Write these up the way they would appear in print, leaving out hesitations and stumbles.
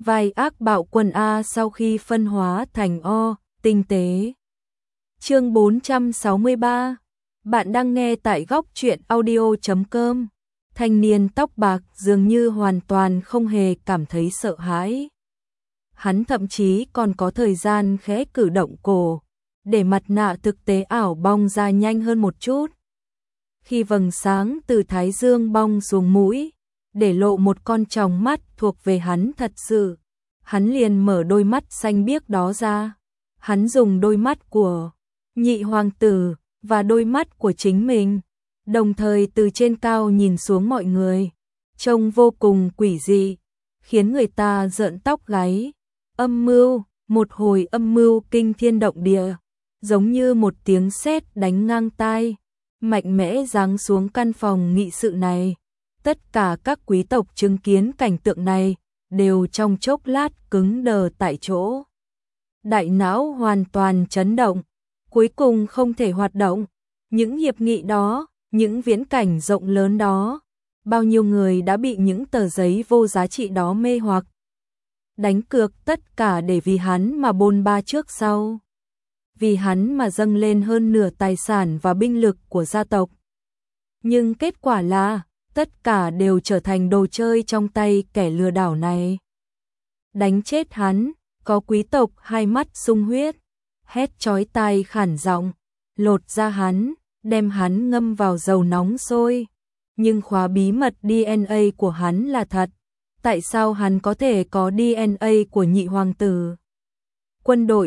vai ác bạo quân A sau khi phân hóa thành O, tinh tế. Chương 463. Bạn đang nghe tại góc truyện audio.com. Thanh niên tóc bạc dường như hoàn toàn không hề cảm thấy sợ hãi. Hắn thậm chí còn có thời gian khẽ cử động cổ, để mặt nạ thực tế ảo bong ra nhanh hơn một chút. Khi vầng sáng từ thái dương bong xuống mũi, để lộ một con tròng mắt thuộc về hắn thật sự, hắn liền mở đôi mắt xanh biếc đó ra. Hắn dùng đôi mắt của nhị hoàng tử và đôi mắt của chính mình, đồng thời từ trên cao nhìn xuống mọi người, trông vô cùng quỷ dị, khiến người ta rợn tóc gáy. Âm mưu, một hồi âm mưu kinh thiên động địa, giống như một tiếng sét đánh ngang tai, mạnh mẽ giáng xuống căn phòng nghị sự này. Tất cả các quý tộc chứng kiến cảnh tượng này đều trong chốc lát cứng đờ tại chỗ. Đại não hoàn toàn chấn động, cuối cùng không thể hoạt động. Những hiệp nghị đó, những viễn cảnh rộng lớn đó, bao nhiêu người đã bị những tờ giấy vô giá trị đó mê hoặc. Đánh cược tất cả để vì hắn mà bôn ba trước sau. Vì hắn mà dâng lên hơn nửa tài sản và binh lực của gia tộc. Nhưng kết quả là, tất cả đều trở thành đồ chơi trong tay kẻ lừa đảo này. Đánh chết hắn, có quý tộc hai mắt sung huyết, hét chói tai khản giọng, lột ra hắn, đem hắn ngâm vào dầu nóng sôi. Nhưng khóa bí mật DNA của hắn là thật. Tại sao hắn có thể có DNA của nhị hoàng tử? Quân đội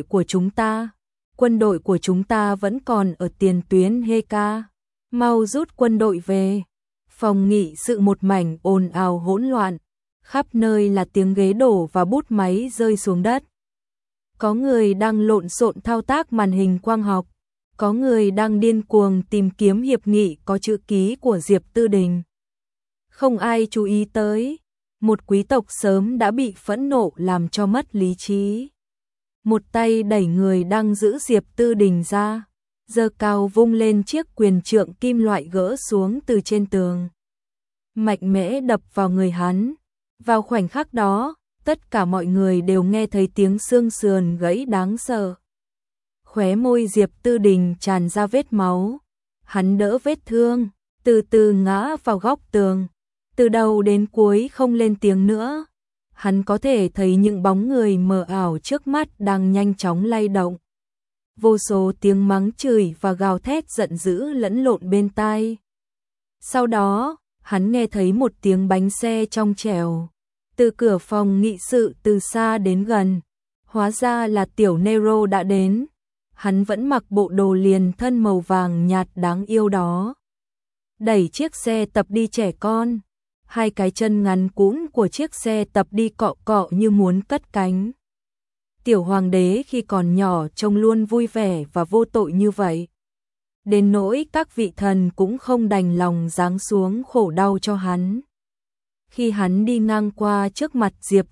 của chúng ta vẫn còn ở tiền tuyến Heka. Mau rút quân đội về. Phòng nghị sự một mảnh ồn ào hỗn loạn, khắp nơi là tiếng ghế đổ và bút máy rơi xuống đất. Có người đang lộn xộn thao tác màn hình quang học, có người đang điên cuồng tìm kiếm hiệp nghị có chữ ký của Diệp Tư Đình. Không ai chú ý tới, một quý tộc sớm đã bị phẫn nộ làm cho mất lý trí. Một tay đẩy người đang giữ Diệp Tư Đình ra, giơ cao vung lên chiếc quyền trượng kim loại gỡ xuống từ trên tường, mạnh mẽ đập vào người hắn. Vào khoảnh khắc đó, tất cả mọi người đều nghe thấy tiếng xương sườn gãy đáng sợ. Khóe môi Diệp Tư Đình tràn ra vết máu, hắn đỡ vết thương, từ từ ngã vào góc tường, từ đầu đến cuối không lên tiếng nữa. Hắn có thể thấy những bóng người mờ ảo trước mắt đang nhanh chóng lay động. Vô số tiếng mắng chửi và gào thét giận dữ lẫn lộn bên tai. Sau đó, hắn nghe thấy một tiếng bánh xe trong trẻo, từ cửa phòng nghị sự từ xa đến gần. Hóa ra là tiểu Nero đã đến. Hắn vẫn mặc bộ đồ liền thân màu vàng nhạt đáng yêu đó, đẩy chiếc xe tập đi trẻ con. Hai cái chân ngắn cũn của chiếc xe tập đi cọ cọ như muốn cất cánh. Tiểu hoàng đế khi còn nhỏ trông luôn vui vẻ và vô tội như vậy, đến nỗi các vị thần cũng không đành lòng giáng xuống khổ đau cho hắn. Khi hắn đi ngang qua trước mặt Diệp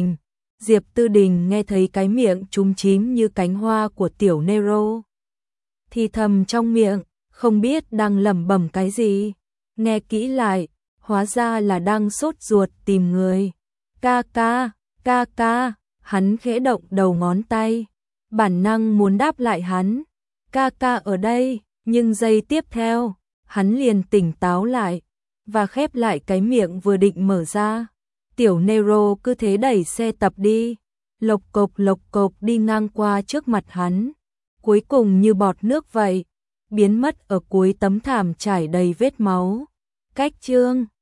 Tư Đình nghe thấy cái miệng chúm chím như cánh hoa của tiểu Nero, thì thầm trong miệng, không biết đang lẩm bẩm cái gì. Nghe kỹ lại, hóa ra là đang sốt ruột tìm người. Ca ca, hắn khẽ động đầu ngón tay, bản năng muốn đáp lại hắn, ca ở đây, nhưng giây tiếp theo, hắn liền tỉnh táo lại, và khép lại cái miệng vừa định mở ra. Tiểu Nero cứ thế đẩy xe tập đi, lộc cộc đi ngang qua trước mặt hắn, cuối cùng như bọt nước vậy, biến mất ở cuối tấm thảm trải đầy vết máu. Cách chương